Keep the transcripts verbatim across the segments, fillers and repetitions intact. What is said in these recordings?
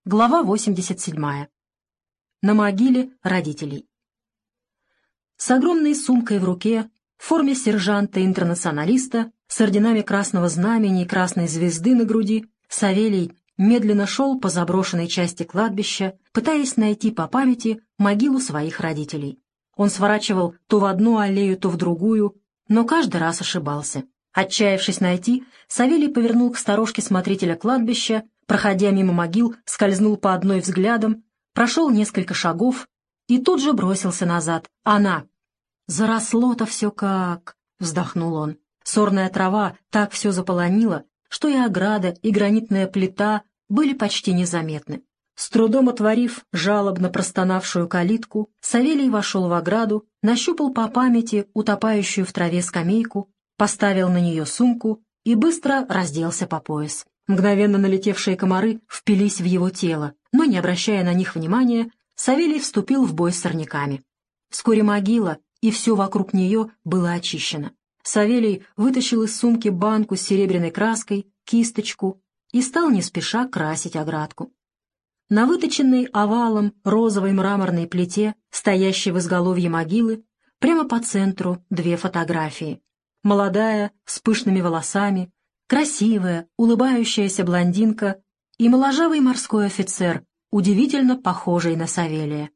Глава восемьдесят седьмая. На могиле родителей. С огромной сумкой в руке, в форме сержанта-интернационалиста, с орденами Красного Знамени и Красной Звезды на груди, Савелий медленно шел по заброшенной части кладбища, пытаясь найти по памяти могилу своих родителей. Он сворачивал то в одну аллею, то в другую, но каждый раз ошибался. Отчаявшись найти, Савелий повернул к сторожке смотрителя кладбища, проходя мимо могил, скользнул по одной взглядом, прошел несколько шагов и тут же бросился назад. Она! «Заросло-то все как!» — вздохнул он. Сорная трава так все заполонила, что и ограда, и гранитная плита были почти незаметны. С трудом отворив жалобно простонавшую калитку, Савелий вошел в ограду, нащупал по памяти утопающую в траве скамейку, поставил на нее сумку и быстро разделся по пояс. Мгновенно налетевшие комары впились в его тело, но, не обращая на них внимания, Савелий вступил в бой с сорняками. Вскоре могила и все вокруг нее было очищено. Савелий вытащил из сумки банку с серебряной краской, кисточку и стал не спеша красить оградку. На выточенной овалом розовой мраморной плите, стоящей в изголовье могилы, прямо по центру две фотографии. Молодая, с пышными волосами, красивая, улыбающаяся блондинка и моложавый морской офицер, удивительно похожий на Савелия.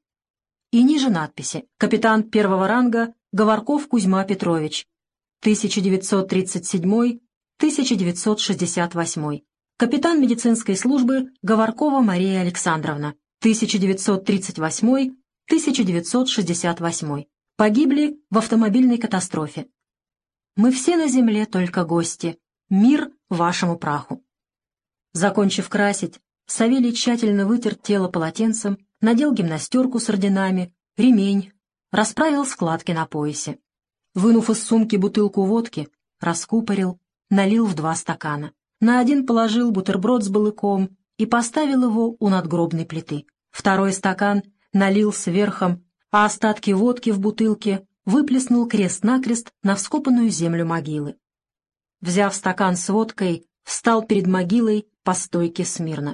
И ниже надписи: «Капитан первого ранга Говорков Кузьма Петрович, тысяча девятьсот тридцать седьмой — тысяча девятьсот шестьдесят восьмой. Капитан медицинской службы Говоркова Мария Александровна, тысяча девятьсот тридцать восьмой — тысяча девятьсот шестьдесят восьмой. Погибли в автомобильной катастрофе. Мы все на земле только гости. Мир вашему праху». Закончив красить, Савелий тщательно вытер тело полотенцем, надел гимнастерку с орденами, ремень, расправил складки на поясе. Вынув из сумки бутылку водки, раскупорил, налил в два стакана. На один положил бутерброд с балыком и поставил его у надгробной плиты. Второй стакан налил сверхом, а остатки водки в бутылке выплеснул крест-накрест на вскопанную землю могилы. Взяв стакан с водкой, встал перед могилой по стойке смирно.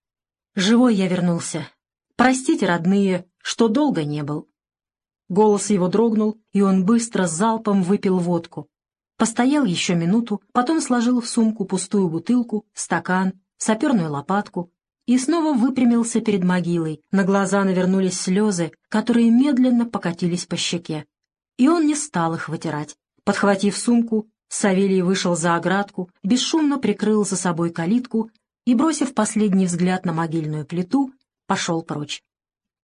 «Живой я вернулся. Простите, родные, что долго не был». Голос его дрогнул, и он быстро залпом выпил водку. Постоял еще минуту, потом сложил в сумку пустую бутылку, стакан, саперную лопатку и снова выпрямился перед могилой. На глаза навернулись слезы, которые медленно покатились по щеке. И он не стал их вытирать. Подхватив сумку, Савелий вышел за оградку, бесшумно прикрыл за собой калитку и, бросив последний взгляд на могильную плиту, пошел прочь.